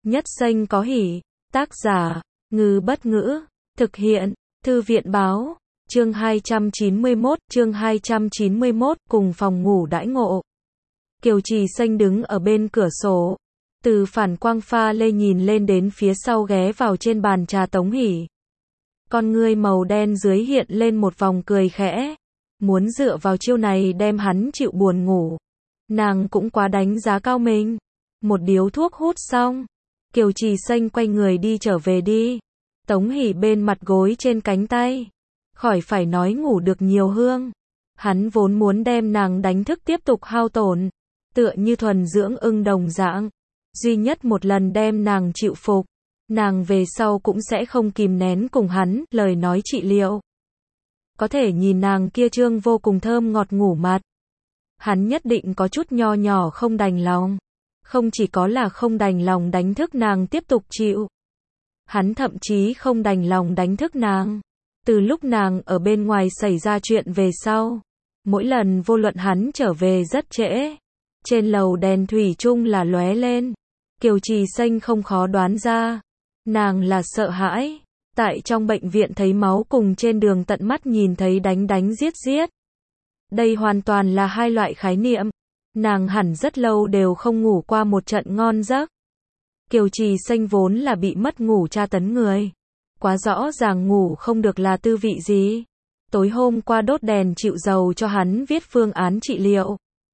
Nhất xanh có hỉ. Tác giả, Ngư Bất Ngữ. Thực hiện, Thư viện Báo. Chương 291, cùng phòng ngủ đãi ngộ. Kiều Trì Xanh đứng ở bên cửa sổ. Từ phản quang pha lê nhìn lên đến phía sau ghé vào trên bàn trà Tống Hỷ. Con ngươi màu đen dưới hiện lên một vòng cười khẽ. Muốn dựa vào chiêu này đem hắn chịu buồn ngủ. Nàng cũng quá đánh giá cao mình. Một điếu thuốc hút xong. Kiều Trì Xanh quay người đi trở về đi. Tống Hỷ bên mặt gối trên cánh tay. Khỏi phải nói ngủ được nhiều hương. Hắn vốn muốn đem nàng đánh thức tiếp tục hao tổn. Tựa như thuần dưỡng ưng đồng dạng. Duy nhất một lần đem nàng chịu phục. Nàng về sau cũng sẽ không kìm nén cùng hắn lời nói trị liệu. Có thể nhìn nàng kia trương vô cùng thơm ngọt ngủ mặt. Hắn nhất định có chút nho nhỏ không đành lòng. Không chỉ có là không đành lòng đánh thức nàng tiếp tục chịu. Hắn thậm chí không đành lòng đánh thức nàng. Từ lúc nàng ở bên ngoài xảy ra chuyện về sau. Mỗi lần vô luận hắn trở về rất trễ. Trên lầu đèn thủy chung là lóe lên. Kiều Trì Xanh không khó đoán ra. Nàng là sợ hãi. Tại trong bệnh viện thấy máu cùng trên đường tận mắt nhìn thấy đánh giết. Đây hoàn toàn là hai loại khái niệm. Nàng hẳn rất lâu đều không ngủ qua một trận ngon giấc. Kiều Trì Xanh vốn là bị mất ngủ tra tấn người. Quá rõ ràng ngủ không được là tư vị gì. Tối hôm qua đốt đèn chịu dầu cho hắn viết phương án trị liệu.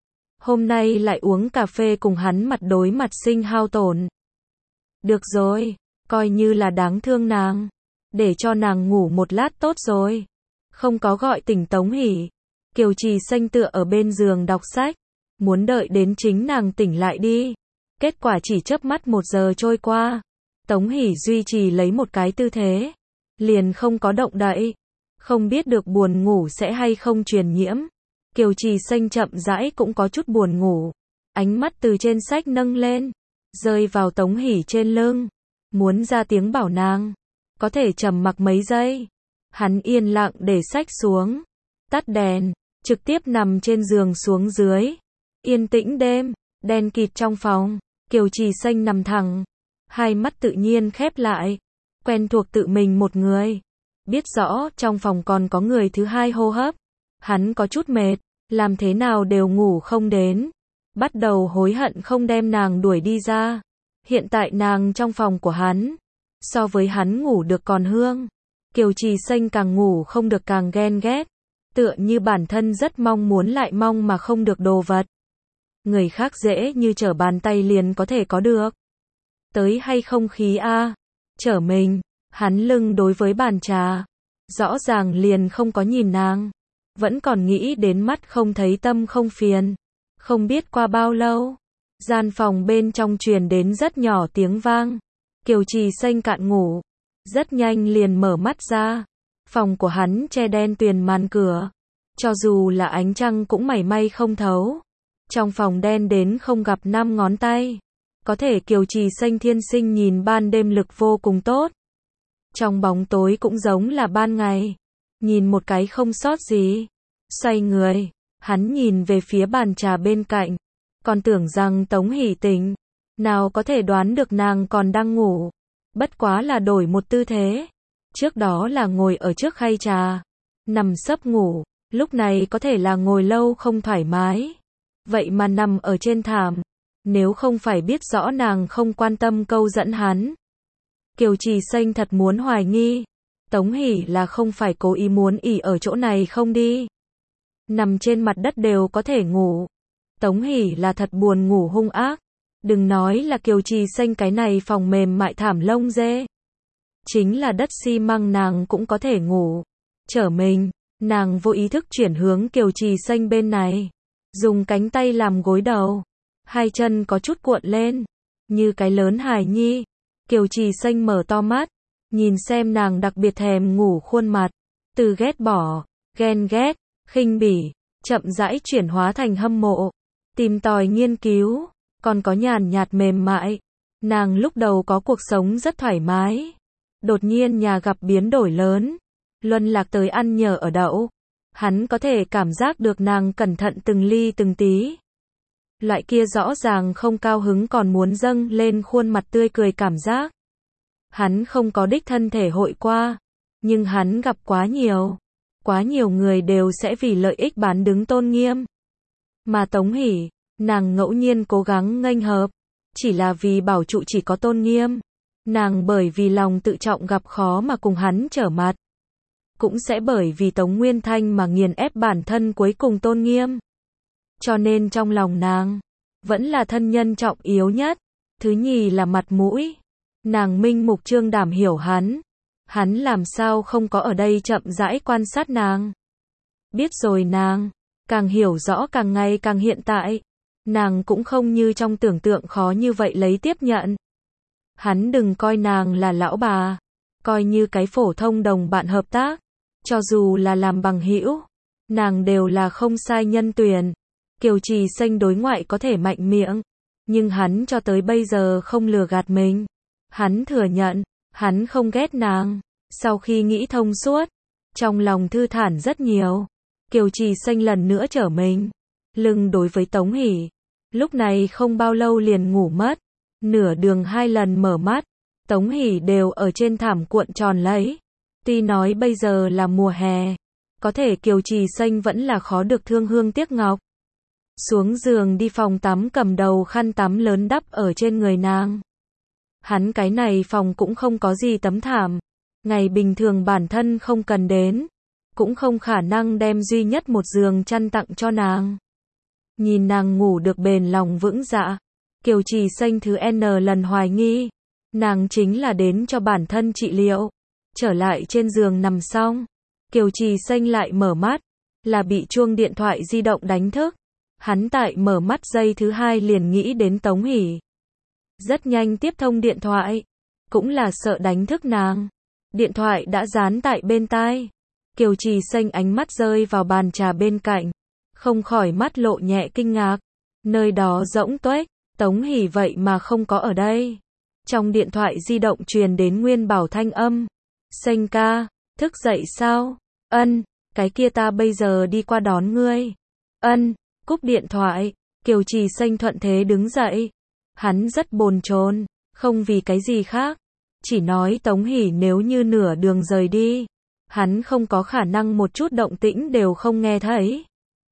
Hôm nay lại uống cà phê cùng hắn mặt đối mặt sinh hao tổn. Được rồi, coi như là đáng thương nàng. Để cho nàng ngủ một lát tốt rồi. Không có gọi tỉnh Tống Hỷ. Kiều Trì Xanh tựa ở bên giường đọc sách. Muốn đợi đến chính nàng tỉnh lại đi. Kết quả chỉ chớp mắt 1 giờ trôi qua. Tống Hỷ duy trì lấy một cái tư thế. Liền không có động đậy. Không biết được buồn ngủ sẽ hay không truyền nhiễm. Kiều Trì Xanh chậm rãi cũng có chút buồn ngủ. Ánh mắt từ trên sách nâng lên. Rơi vào Tống Hỷ trên lưng. Muốn ra tiếng bảo nàng. Có thể trầm mặc mấy giây. Hắn yên lặng để sách xuống. Tắt đèn. Trực tiếp nằm trên giường xuống dưới. Yên tĩnh đêm. Đen kịt trong phòng. Kiều Trì Xanh nằm thẳng. Hai mắt tự nhiên khép lại. Quen thuộc tự mình một người. Biết rõ trong phòng còn có người thứ hai hô hấp. Hắn có chút mệt. Làm thế nào đều ngủ không đến. Bắt đầu hối hận không đem nàng đuổi đi ra. Hiện tại nàng trong phòng của hắn. So với hắn ngủ được còn hương. Kiều Trì Xanh càng ngủ không được càng ghen ghét. Tựa như bản thân rất mong muốn lại mong mà không được đồ vật. Người khác dễ như trở bàn tay liền có thể có được. Tới hay không khí a? Trở mình. Hắn lưng đối với bàn trà. Rõ ràng liền không có nhìn nàng. Vẫn còn nghĩ đến mắt không thấy tâm không phiền. Không biết qua bao lâu. Gian phòng bên trong truyền đến rất nhỏ tiếng vang. Kiều Trì Xanh cạn ngủ. Rất nhanh liền mở mắt ra. Phòng của hắn che đen tuyền màn cửa. Cho dù là ánh trăng cũng mảy may không thấu. Trong phòng đen đến không gặp 5 ngón tay. Có thể Kiều Trì Xanh thiên sinh nhìn ban đêm lực vô cùng tốt. Trong bóng tối cũng giống là ban ngày. Nhìn một cái không sót gì. Xoay người. Hắn nhìn về phía bàn trà bên cạnh. Còn tưởng rằng Tống Hỷ tỉnh. Nào có thể đoán được nàng còn đang ngủ. Bất quá là đổi một tư thế. Trước đó là ngồi ở trước khay trà. Nằm sấp ngủ. Lúc này có thể là ngồi lâu không thoải mái. Vậy mà nằm ở trên thảm. Nếu không phải biết rõ nàng không quan tâm câu dẫn hắn. Kiều Trì Xanh thật muốn hoài nghi. Tống Hỷ là không phải cố ý muốn ỉ ở chỗ này không đi. Nằm trên mặt đất đều có thể ngủ. Tống Hỷ là thật buồn ngủ hung ác. Đừng nói là Kiều Trì Xanh cái này phòng mềm mại thảm lông dê. Chính là đất xi măng nàng cũng có thể ngủ. Trở mình, nàng vô ý thức chuyển hướng Kiều Trì Xanh bên này. Dùng cánh tay làm gối đầu. Hai chân có chút cuộn lên. Như cái lớn hài nhi. Kiều Trì Xanh mở to mắt. Nhìn xem nàng đặc biệt thèm ngủ khuôn mặt. Từ ghét bỏ, ghen ghét, khinh bỉ. Chậm rãi chuyển hóa thành hâm mộ. Tìm tòi nghiên cứu. Còn có nhàn nhạt mềm mại. Nàng lúc đầu có cuộc sống rất thoải mái. Đột nhiên nhà gặp biến đổi lớn. Luân lạc tới ăn nhờ ở đậu. Hắn có thể cảm giác được nàng cẩn thận từng ly từng tí. Loại kia rõ ràng không cao hứng còn muốn dâng lên khuôn mặt tươi cười cảm giác. Hắn không có đích thân thể hội qua, nhưng hắn gặp quá nhiều người đều sẽ vì lợi ích bán đứng tôn nghiêm. Mà Tống Hỷ, nàng ngẫu nhiên cố gắng nghênh hợp, chỉ là vì bảo trụ chỉ có tôn nghiêm. Nàng bởi vì lòng tự trọng gặp khó mà cùng hắn trở mặt. Cũng sẽ bởi vì Tống Nguyên Thanh mà nghiền ép bản thân cuối cùng tôn nghiêm. Cho nên trong lòng nàng, vẫn là thân nhân trọng yếu nhất. Thứ nhì là mặt mũi. Nàng minh mục trương đảm hiểu hắn. Hắn làm sao không có ở đây chậm rãi quan sát nàng. Biết rồi nàng, càng hiểu rõ càng ngày càng hiện tại. Nàng cũng không như trong tưởng tượng khó như vậy lấy tiếp nhận. Hắn đừng coi nàng là lão bà, coi như cái phổ thông đồng bạn hợp tác. Cho dù là làm bằng hữu, nàng đều là không sai nhân tuyển. Kiều Trì Xanh đối ngoại có thể mạnh miệng, nhưng hắn cho tới bây giờ không lừa gạt mình. Hắn thừa nhận, hắn không ghét nàng. Sau khi nghĩ thông suốt, trong lòng thư thản rất nhiều. Kiều Trì Xanh lần nữa trở mình lưng đối với Tống Hỷ. Lúc này không bao lâu liền ngủ mất. Nửa đường 2 lần mở mắt, Tống Hỷ đều ở trên thảm cuộn tròn lấy. Tuy nói bây giờ là mùa hè, có thể Kiều Trì Xanh vẫn là khó được thương hương tiếc ngọc. Xuống giường đi phòng tắm cầm đầu khăn tắm lớn đắp ở trên người nàng. Hắn cái này phòng cũng không có gì tấm thảm. Ngày bình thường bản thân không cần đến, cũng không khả năng đem duy nhất một giường chăn tặng cho nàng. Nhìn nàng ngủ được bền lòng vững dạ, Kiều Trì Xanh thứ N lần hoài nghi, nàng chính là đến cho bản thân trị liệu. Trở lại trên giường nằm xong, Kiều Trì Xanh lại mở mắt, là bị chuông điện thoại di động đánh thức. Hắn tại mở mắt giây thứ 2 liền nghĩ đến Tống Hỷ. Rất nhanh tiếp thông điện thoại, cũng là sợ đánh thức nàng. Điện thoại đã dán tại bên tai. Kiều Trì Xanh ánh mắt rơi vào bàn trà bên cạnh, không khỏi mắt lộ nhẹ kinh ngạc. Nơi đó rỗng tuếch, Tống Hỷ vậy mà không có ở đây. Trong điện thoại di động truyền đến Nguyên Bảo thanh âm. Xanh ca, thức dậy sao? Ân, cái kia ta bây giờ đi qua đón ngươi. Ân, cúp điện thoại, Kiều Trì Xanh thuận thế đứng dậy. Hắn rất bồn chồn, không vì cái gì khác. Chỉ nói Tống Hỷ nếu như nửa đường rời đi, hắn không có khả năng một chút động tĩnh đều không nghe thấy.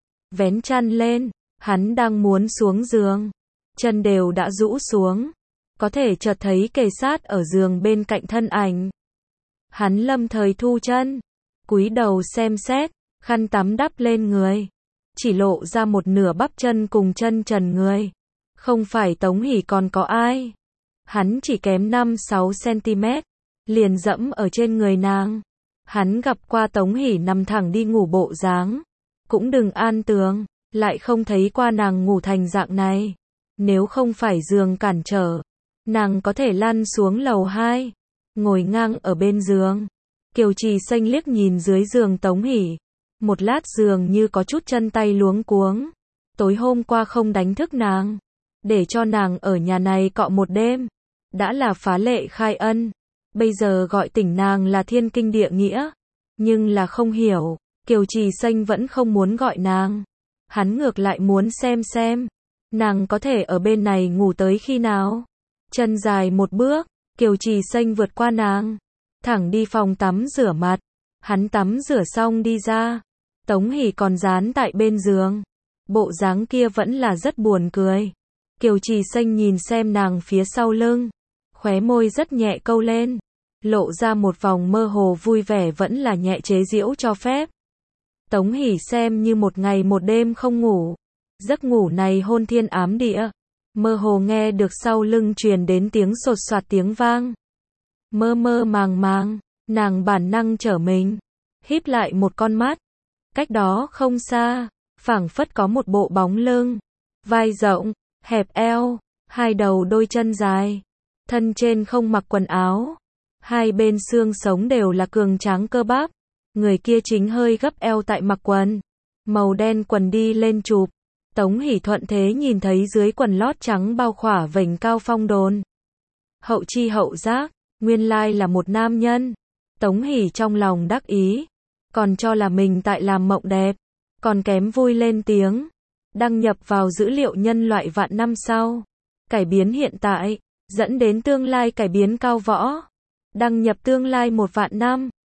Vén chăn lên, hắn đang muốn xuống giường, chân đều đã rũ xuống, có thể chợt thấy kề sát ở giường bên cạnh thân ảnh. Hắn lâm thời thu chân, cúi đầu xem xét, khăn tắm đắp lên người, chỉ lộ ra một nửa bắp chân cùng chân trần người. Không phải Tống Hỷ còn có ai. Hắn chỉ kém 5-6 cm, liền dẫm ở trên người nàng. Hắn gặp qua Tống Hỷ nằm thẳng đi ngủ bộ dáng, cũng đừng an tường, lại không thấy qua nàng ngủ thành dạng này. Nếu không phải giường cản trở, nàng có thể lăn xuống lầu 2, ngồi ngang ở bên giường. Kiều Trì Xanh liếc nhìn dưới giường Tống Hỷ, một lát giường như có chút chân tay luống cuống. Tối hôm qua không đánh thức nàng, để cho nàng ở nhà này cọ một đêm, đã là phá lệ khai ân. Bây giờ gọi tỉnh nàng là thiên kinh địa nghĩa, nhưng là không hiểu, Kiều Trì Xanh vẫn không muốn gọi nàng. Hắn ngược lại muốn xem, nàng có thể ở bên này ngủ tới khi nào. Chân dài một bước, Kiều Trì Xanh vượt qua nàng, thẳng đi phòng tắm rửa mặt. Hắn tắm rửa xong đi ra, Tống Hỷ còn dán tại bên giường. Bộ dáng kia vẫn là rất buồn cười. Kiều Trì Xanh nhìn xem nàng phía sau lưng, khóe môi rất nhẹ câu lên, lộ ra một vòng mơ hồ vui vẻ vẫn là nhẹ chế giễu cho phép. Tống Hỷ xem như một ngày một đêm không ngủ. Giấc ngủ này hôn thiên ám địa, mơ hồ nghe được sau lưng truyền đến tiếng sột soạt tiếng vang. Mơ mơ màng màng, nàng bản năng trở mình, híp lại một con mắt. Cách đó không xa, phảng phất có một bộ bóng lưng, vai rộng, hẹp eo, hai đầu đôi chân dài, thân trên không mặc quần áo, hai bên xương sống đều là cường tráng cơ bắp. Người kia chính hơi gấp eo tại mặc quần màu đen quần đi lên chụp. Tống Hỷ thuận thế nhìn thấy dưới quần lót trắng bao khỏa vành cao phong đồn. Hậu chi hậu giác, nguyên lai là một nam nhân. Tống Hỷ trong lòng đắc ý, còn cho là mình tại làm mộng đẹp, còn kém vui lên tiếng. Đăng nhập vào dữ liệu nhân loại vạn năm sau. Cải biến hiện tại, dẫn đến tương lai cải biến cao võ. Đăng nhập tương lai 1 vạn năm.